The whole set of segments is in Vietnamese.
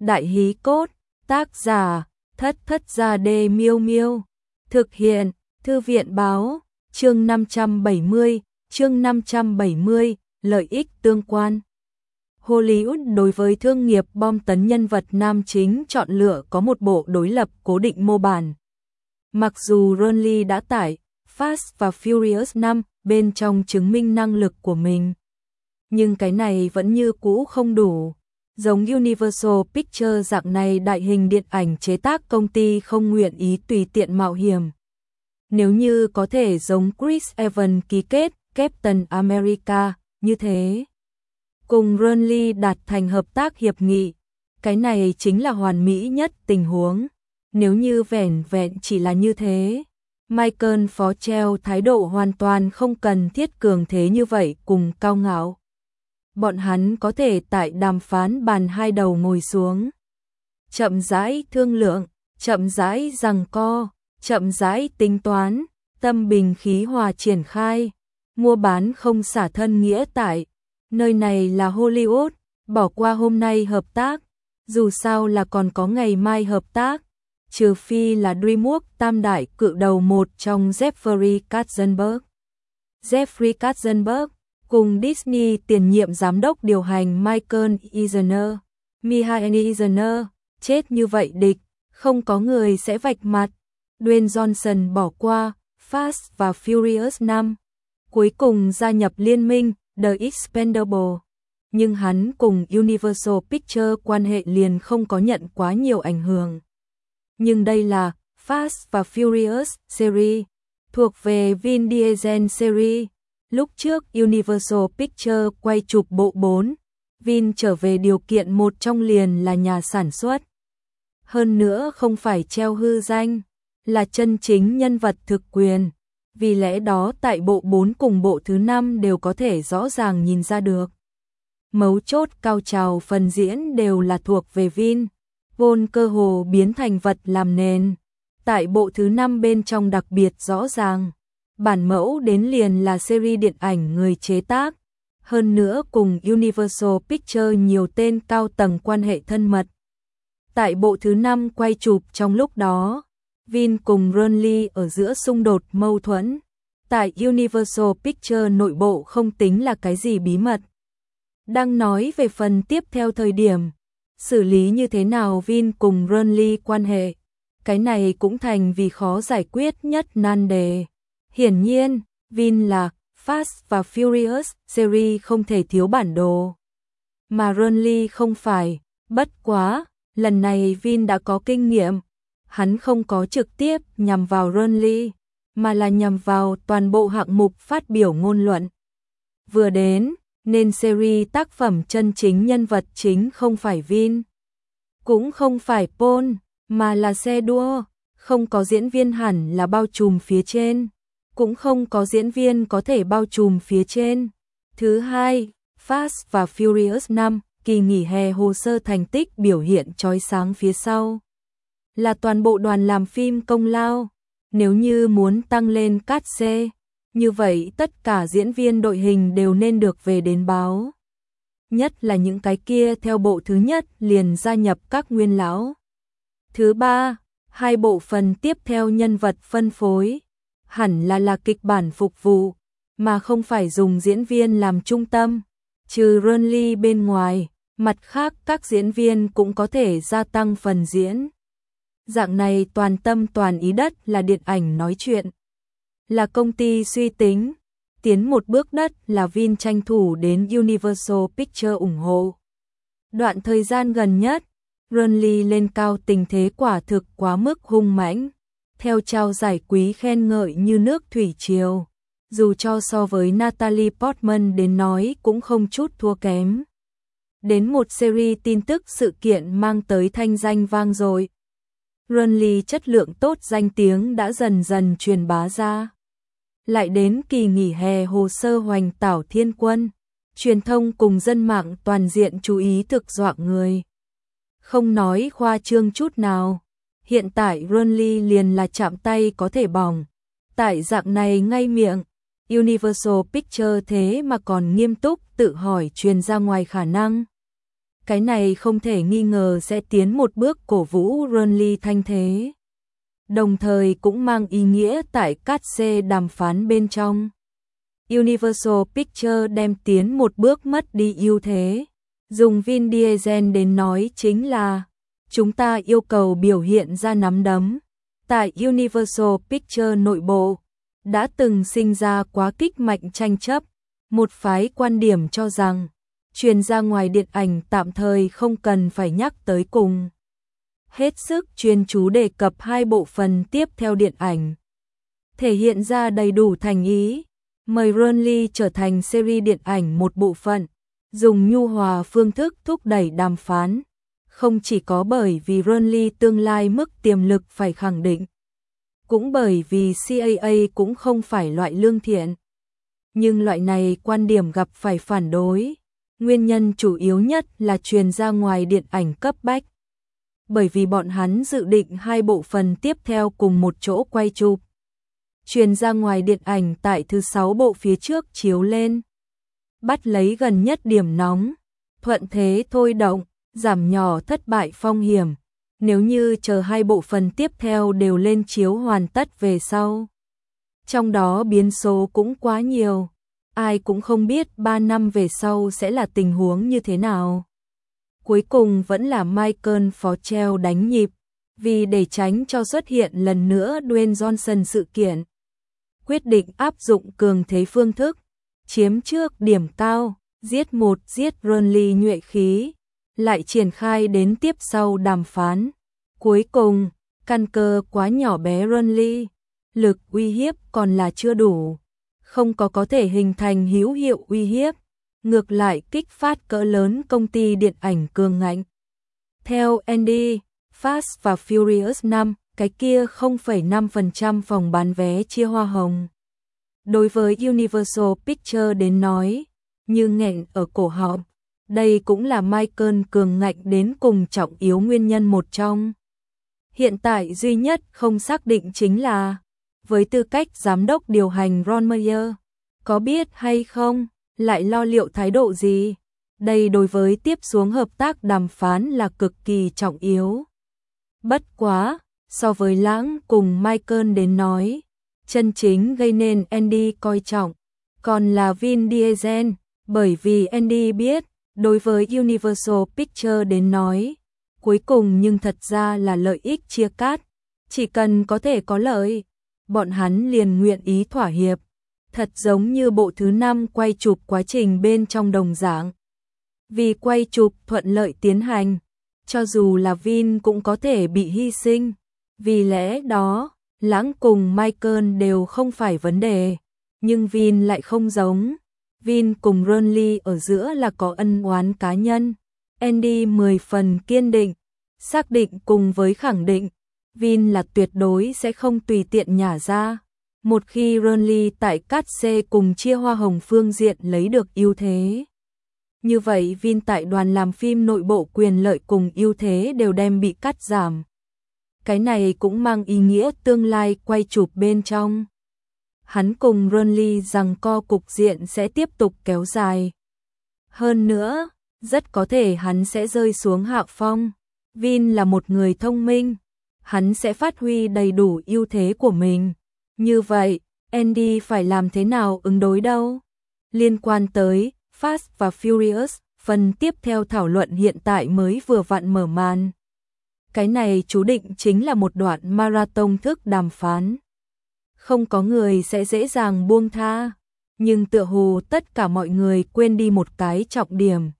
Đại hí cốt, tác giả, Thất Thất Gia Đê Miêu Miêu. Thực hiện, Thư viện báo, chương 570, lợi ích tương quan. Hollywood đối với thương nghiệp bom tấn nhân vật nam chính chọn lựa có một bộ đối lập cố định mô bản. Mặc dù Ron Lee đã tải Fast và Furious 5 bên trong chứng minh năng lực của mình, nhưng cái này vẫn như cũ không đủ. Giống Universal Pictures dạng này đại hình điện ảnh chế tác công ty không nguyện ý tùy tiện mạo hiểm. Nếu như có thể giống Chris Evans ký kết Captain America như thế, cùng Ron Lee đạt thành hợp tác hiệp nghị, cái này chính là hoàn mỹ nhất tình huống. Nếu như vẻn vẹn chỉ là như thế, Michael phó treo thái độ hoàn toàn không cần thiết cường thế như vậy cùng cao ngạo. Bọn hắn có thể tại đàm phán bàn hai đầu ngồi xuống, chậm rãi thương lượng, chậm rãi giằng co, chậm rãi tính toán, tâm bình khí hòa triển khai, mua bán không xả thân nghĩa tại. Nơi này là Hollywood, bỏ qua hôm nay hợp tác, dù sao là còn có ngày mai hợp tác, trừ phi là DreamWorks tam đại cự đầu một trong Jeffrey Katzenberg, cùng Disney tiền nhiệm giám đốc điều hành Michael Eisner, chết như vậy địch, không có người sẽ vạch mặt. Dwayne Johnson bỏ qua Fast và Furious 5, cuối cùng gia nhập liên minh The Expendables, nhưng hắn cùng Universal Pictures quan hệ liền không có nhận quá nhiều ảnh hưởng. Nhưng đây là Fast và Furious series, thuộc về Vin Diesel series. Lúc trước Universal Pictures quay chụp bộ 4, Vin trở về điều kiện một trong liền là nhà sản xuất. Hơn nữa không phải treo hư danh, là chân chính nhân vật thực quyền. Vì lẽ đó tại bộ 4 cùng bộ thứ 5 đều có thể rõ ràng nhìn ra được. Mấu chốt cao trào phần diễn đều là thuộc về Vin, vốn cơ hồ biến thành vật làm nền. Tại bộ thứ 5 bên trong đặc biệt rõ ràng, bản mẫu đến liền là series điện ảnh người chế tác, hơn nữa cùng Universal Pictures nhiều tên cao tầng quan hệ thân mật. Tại bộ thứ 5 quay chụp trong lúc đó, Vin cùng Ron Lee ở giữa xung đột mâu thuẫn. Tại Universal Pictures nội bộ không tính là cái gì bí mật. Đang nói về phần tiếp theo thời điểm, xử lý như thế nào Vin cùng Ron Lee quan hệ, cái này cũng thành vì khó giải quyết nhất nan đề. Hiển nhiên, Vin là Fast và Furious series không thể thiếu bản đồ, mà Ron Lee không phải. Bất quá, lần này Vin đã có kinh nghiệm, hắn không có trực tiếp nhằm vào Ron Lee, mà là nhằm vào toàn bộ hạng mục phát biểu ngôn luận. Vừa đến, nên series tác phẩm chân chính nhân vật chính không phải Vin, cũng không phải Paul, mà là xe đua, không có diễn viên hẳn là bao trùm phía trên, cũng không có diễn viên có thể bao trùm phía trên. Thứ hai, Fast và Furious 5, kỳ nghỉ hè hồ sơ thành tích biểu hiện chói sáng phía sau, là toàn bộ đoàn làm phim công lao. Nếu như muốn tăng lên cát xê, như vậy tất cả diễn viên đội hình đều nên được về đến báo. Nhất là những cái kia theo bộ thứ nhất liền gia nhập các nguyên lão. Thứ ba, hai bộ phần tiếp theo nhân vật phân phối, hẳn là kịch bản phục vụ, mà không phải dùng diễn viên làm trung tâm. Trừ Ron Lee bên ngoài, mặt khác các diễn viên cũng có thể gia tăng phần diễn. Dạng này toàn tâm toàn ý đất là điện ảnh nói chuyện. Là công ty suy tính, tiến một bước đất là Vin tranh thủ đến Universal Pictures ủng hộ. Đoạn thời gian gần nhất, Ron Lee lên cao tình thế quả thực quá mức hung mãnh, theo trao giải quý khen ngợi như nước thủy triều, dù cho so với Natalie Portman đến nói cũng không chút thua kém. Đến một series tin tức sự kiện mang tới thanh danh vang dội, Ron Lee chất lượng tốt danh tiếng đã dần dần truyền bá ra. Lại đến kỳ nghỉ hè hồ sơ hoành tảo thiên quân, truyền thông cùng dân mạng toàn diện chú ý thực dọa người. Không nói khoa trương chút nào, hiện tại Ron Lee liền là chạm tay có thể bỏng. Tại dạng này ngay miệng, Universal Pictures thế mà còn nghiêm túc tự hỏi truyền ra ngoài khả năng. Cái này không thể nghi ngờ sẽ tiến một bước cổ vũ Burnley thanh thế. Đồng thời cũng mang ý nghĩa tại cát xê đàm phán bên trong. Universal Pictures đem tiến một bước mất đi ưu thế. Dùng Vin Diesel đến nói chính là, chúng ta yêu cầu biểu hiện ra nắm đấm. Tại Universal Pictures nội bộ, đã từng sinh ra quá kích mạnh tranh chấp. Một phái quan điểm cho rằng, truyền ra ngoài điện ảnh tạm thời không cần phải nhắc tới cùng. Hết sức chuyên chú đề cập hai bộ phần tiếp theo điện ảnh. Thể hiện ra đầy đủ thành ý, mời Burnley trở thành series điện ảnh một bộ phận, dùng nhu hòa phương thức thúc đẩy đàm phán. Không chỉ có bởi vì Burnley tương lai mức tiềm lực phải khẳng định, cũng bởi vì CAA cũng không phải loại lương thiện. Nhưng loại này quan điểm gặp phải phản đối. Nguyên nhân chủ yếu nhất là truyền ra ngoài điện ảnh cấp bách. Bởi vì bọn hắn dự định hai bộ phần tiếp theo cùng một chỗ quay chụp. Truyền ra ngoài điện ảnh tại thứ 6 bộ phía trước chiếu lên. Bắt lấy gần nhất điểm nóng, thuận thế thôi động, giảm nhỏ thất bại phong hiểm. Nếu như chờ hai bộ phần tiếp theo đều lên chiếu hoàn tất về sau. Trong đó biến số cũng quá nhiều. Ai cũng không biết 3 năm về sau sẽ là tình huống như thế nào. Cuối cùng vẫn là Michael Foster đánh nhịp, vì để tránh cho xuất hiện lần nữa Dwayne Johnson sự kiện. Quyết định áp dụng cường thế phương thức, chiếm trước điểm cao, giết một giết Burnley nhuệ khí, lại triển khai đến tiếp sau đàm phán. Cuối cùng, căn cơ quá nhỏ bé Burnley, lực uy hiếp còn là chưa đủ. Không có thể hình thành hữu hiệu uy hiếp, ngược lại kích phát cỡ lớn công ty điện ảnh cường ngạnh. Theo Andy, Fast và Furious 5, cái kia 0,5% phòng bán vé chia hoa hồng. Đối với Universal Pictures đến nói, như nghẹn ở cổ họng, đây cũng là Michael cường ngạnh đến cùng trọng yếu nguyên nhân một trong. Hiện tại duy nhất không xác định chính là, với tư cách giám đốc điều hành Ron Meyer, có biết hay không, lại lo liệu thái độ gì? Đây đối với tiếp xuống hợp tác đàm phán là cực kỳ trọng yếu. Bất quá, so với Lãng cùng Michael đến nói, chân chính gây nên Andy coi trọng, còn là Vin Diesel, bởi vì Andy biết, đối với Universal Pictures đến nói, cuối cùng nhưng thật ra là lợi ích chia cắt, chỉ cần có thể có lợi, bọn hắn liền nguyện ý thỏa hiệp, thật giống như bộ thứ 5 quay chụp quá trình bên trong đồng dạng. Vì quay chụp thuận lợi tiến hành, cho dù là Vin cũng có thể bị hy sinh, vì lẽ đó, Lãng cùng Michael đều không phải vấn đề, nhưng Vin lại không giống. Vin cùng Burnley ở giữa là có ân oán cá nhân. Andy 10 phần kiên định, xác định cùng với khẳng định, Vin là tuyệt đối sẽ không tùy tiện nhả ra. Một khi Burnley tại cát xê cùng chia hoa hồng phương diện lấy được ưu thế. Như vậy Vin tại đoàn làm phim nội bộ quyền lợi cùng ưu thế đều đem bị cắt giảm. Cái này cũng mang ý nghĩa tương lai quay chụp bên trong. Hắn cùng Burnley rằng co cục diện sẽ tiếp tục kéo dài. Hơn nữa, rất có thể hắn sẽ rơi xuống hạ phong. Vin là một người thông minh, hắn sẽ phát huy đầy đủ ưu thế của mình. Như vậy, Andy phải làm thế nào ứng đối đâu? Liên quan tới Fast và Furious, phần tiếp theo thảo luận hiện tại mới vừa vặn mở màn. Cái này chú định chính là một đoạn marathon thức đàm phán. Không có người sẽ dễ dàng buông tha, nhưng tựa hồ tất cả mọi người quên đi một cái trọng điểm.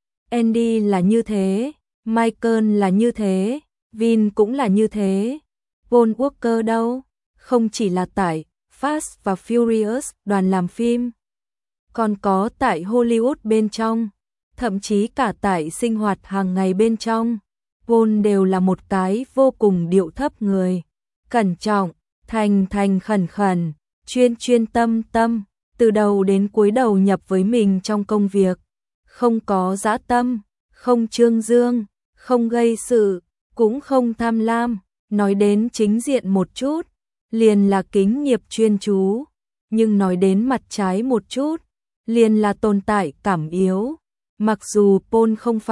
Andy là như thế, Michael là như thế, Vin cũng là như thế. Paul Walker đâu? Không chỉ là tại Fast và Furious đoàn làm phim, còn có tại Hollywood bên trong, thậm chí cả tại sinh hoạt hàng ngày bên trong. Paul đều là một cái vô cùng điệu thấp người, cẩn trọng, thành khẩn khẩn, chuyên tâm, từ đầu đến cuối đầu nhập với mình trong công việc, không có dã tâm, không trương dương, không gây sự, cũng không tham lam, nói đến chính diện một chút, liền là kính nghiệp chuyên chú, nhưng nói đến mặt trái một chút, liền là tồn tại cảm yếu. Mặc dù Paul không phải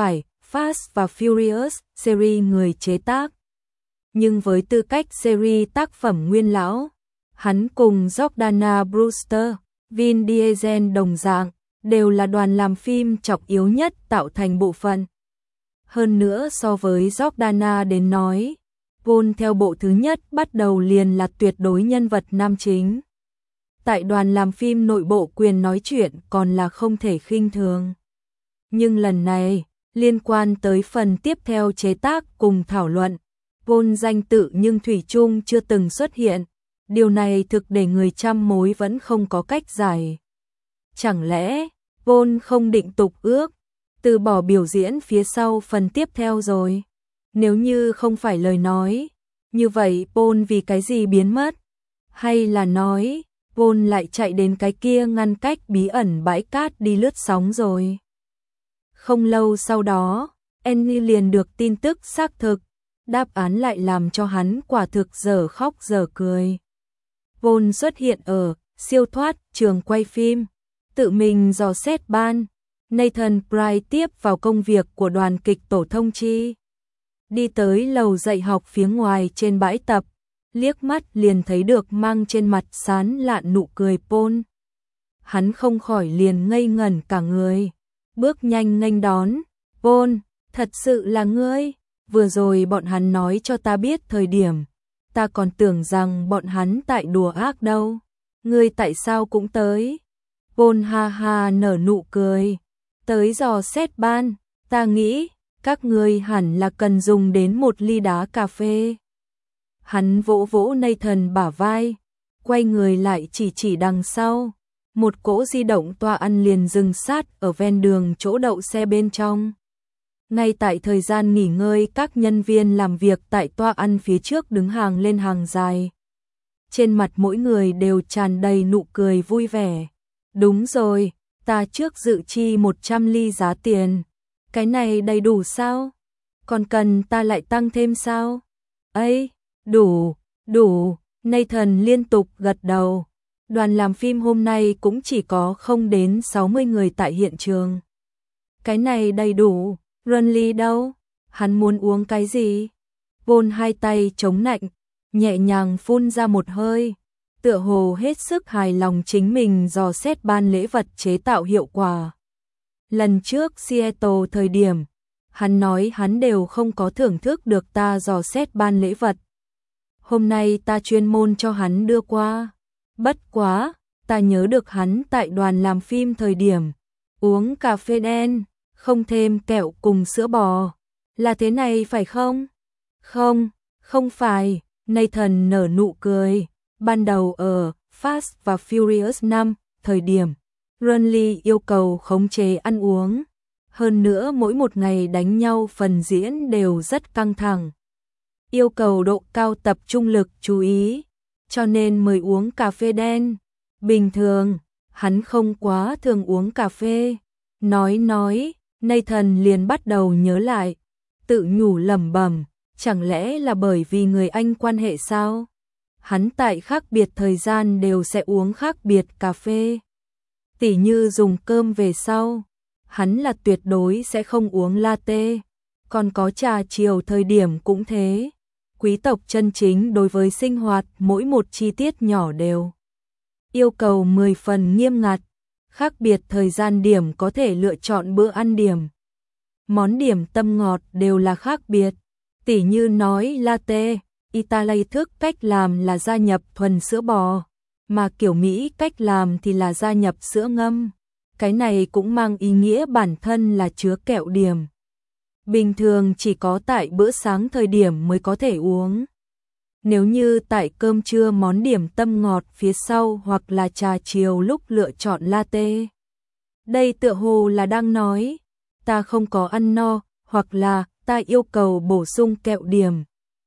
Fast và Furious series người chế tác. Nhưng với tư cách series tác phẩm nguyên lão, hắn cùng Jordana Brewster, Vin Diesel đồng dạng, đều là đoàn làm phim trọng yếu nhất tạo thành bộ phận. Hơn nữa so với Jordana đến nói, Paul theo bộ thứ nhất bắt đầu liền là tuyệt đối nhân vật nam chính. Tại đoàn làm phim nội bộ quyền nói chuyện còn là không thể khinh thường. Nhưng lần này, liên quan tới phần tiếp theo chế tác cùng thảo luận, Paul danh tự nhưng thủy chung chưa từng xuất hiện. Điều này thực để người trăm mối vẫn không có cách giải. Chẳng lẽ Paul không định tục ước, từ bỏ biểu diễn phía sau phần tiếp theo rồi? Nếu như không phải lời nói, như vậy Paul vì cái gì biến mất? Hay là nói, Paul lại chạy đến cái kia ngăn cách bí ẩn bãi cát đi lướt sóng rồi? Không lâu sau đó, Annie liền được tin tức xác thực, đáp án lại làm cho hắn quả thực dở khóc dở cười. Paul xuất hiện ở siêu thoát trường quay phim, tự mình dò xét ban. Nathan Pryce tiếp vào công việc của đoàn kịch tổ thông chi. Đi tới lầu dạy học phía ngoài trên bãi tập, liếc mắt liền thấy được mang trên mặt sán lạn nụ cười Paul. Hắn không khỏi liền ngây ngẩn cả người, bước nhanh nghênh đón. Paul, thật sự là ngươi? Vừa rồi bọn hắn nói cho ta biết thời điểm, ta còn tưởng rằng bọn hắn tại đùa ác đâu. Ngươi tại sao cũng tới? Paul ha ha nở nụ cười. Tới dò xét ban, ta nghĩ các ngươi hẳn là cần dùng đến một ly đá cà phê. Hắn vỗ vỗ Nathan bả vai, quay người lại chỉ đằng sau. Một cỗ di động toa ăn liền dừng sát ở ven đường chỗ đậu xe bên trong. Ngay tại thời gian nghỉ ngơi, các nhân viên làm việc tại toa ăn phía trước đứng hàng lên hàng dài. Trên mặt mỗi người đều tràn đầy nụ cười vui vẻ. Đúng rồi, ta trước dự chi 100 ly giá tiền. Cái này đầy đủ sao? Còn cần ta lại tăng thêm sao? Ấy, đủ, Nathan liên tục gật đầu. Đoàn làm phim hôm nay cũng chỉ có không đến 60 người tại hiện trường. Cái này đầy đủ. Ronly đâu? Hắn muốn uống cái gì? Paul hai tay chống nạnh, nhẹ nhàng phun ra một hơi, tựa hồ hết sức hài lòng chính mình dò xét ban lễ vật chế tạo hiệu quả. Lần trước Seattle thời điểm, hắn nói hắn đều không có thưởng thức được ta dò xét ban lễ vật. Hôm nay ta chuyên môn cho hắn đưa qua. Bất quá, ta nhớ được hắn tại đoàn làm phim thời điểm, uống cà phê đen, không thêm kẹo cùng sữa bò. Là thế này phải không? Không phải, Nathan nở nụ cười. Ban đầu ở Fast và Furious 5, thời điểm, Ronly yêu cầu khống chế ăn uống. Hơn nữa mỗi một ngày đánh nhau phần diễn đều rất căng thẳng. Yêu cầu độ cao tập trung lực chú ý, cho nên mời uống cà phê đen. Bình thường, hắn không quá thường uống cà phê. Nói, Nathan liền bắt đầu nhớ lại, tự nhủ lẩm bẩm, chẳng lẽ là bởi vì người Anh quan hệ sao? Hắn tại khác biệt thời gian đều sẽ uống khác biệt cà phê. Tỉ như dùng cơm về sau, hắn là tuyệt đối sẽ không uống latte, còn có trà chiều thời điểm cũng thế. Quý tộc chân chính đối với sinh hoạt mỗi một chi tiết nhỏ đều yêu cầu 10 phần nghiêm ngặt. Khác biệt thời gian điểm có thể lựa chọn bữa ăn điểm. Món điểm tâm ngọt đều là khác biệt. Tỉ như nói latte, Italy thức cách làm là gia nhập thuần sữa bò, mà kiểu Mỹ cách làm thì là gia nhập sữa ngâm. Cái này cũng mang ý nghĩa bản thân là chứa kẹo điểm. Bình thường chỉ có tại bữa sáng thời điểm mới có thể uống. Nếu như tại cơm trưa món điểm tâm ngọt phía sau hoặc là trà chiều lúc lựa chọn latte. Đây tựa hồ là đang nói, ta không có ăn no, hoặc là ta yêu cầu bổ sung kẹo điểm.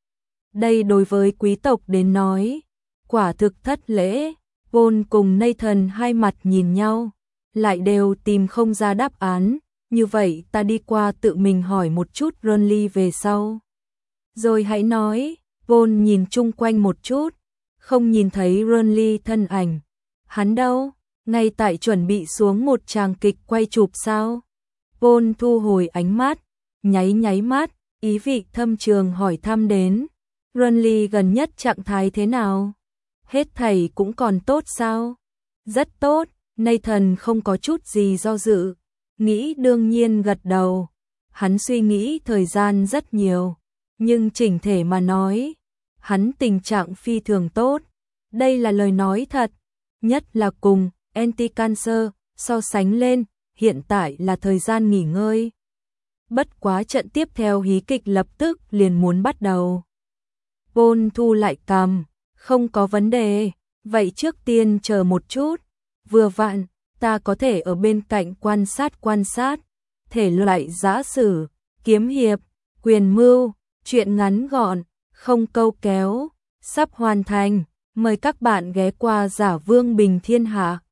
Đây đối với quý tộc đến nói, quả thực thất lễ. Paul cùng Nathan hai mặt nhìn nhau, lại đều tìm không ra đáp án. Như vậy ta đi qua tự mình hỏi một chút Ronly về sau. Rồi hãy nói. Paul nhìn chung quanh một chút, không nhìn thấy Ronly thân ảnh. Hắn đâu? Ngay tại chuẩn bị xuống một tràng kịch quay chụp sao? Paul thu hồi ánh mắt, nháy nháy mắt, ý vị thâm trường hỏi thăm đến. Renly gần nhất trạng thái thế nào? Hết thảy cũng còn tốt sao? Rất tốt, Nathan không có chút gì do dự, nghĩ đương nhiên gật đầu. Hắn suy nghĩ thời gian rất nhiều, nhưng chỉnh thể mà nói, hắn tình trạng phi thường tốt. Đây là lời nói thật, nhất là cùng anti-cancer so sánh lên, hiện tại là thời gian nghỉ ngơi. Bất quá trận tiếp theo hí kịch lập tức liền muốn bắt đầu. Paul thu lại cằm, không có vấn đề, vậy trước tiên chờ một chút, vừa vặn, ta có thể ở bên cạnh quan sát, thể loại giã sử, kiếm hiệp, quyền mưu, truyện ngắn gọn, không câu kéo, sắp hoàn thành, mời các bạn ghé qua Giả Vương Bình Thiên Hạ.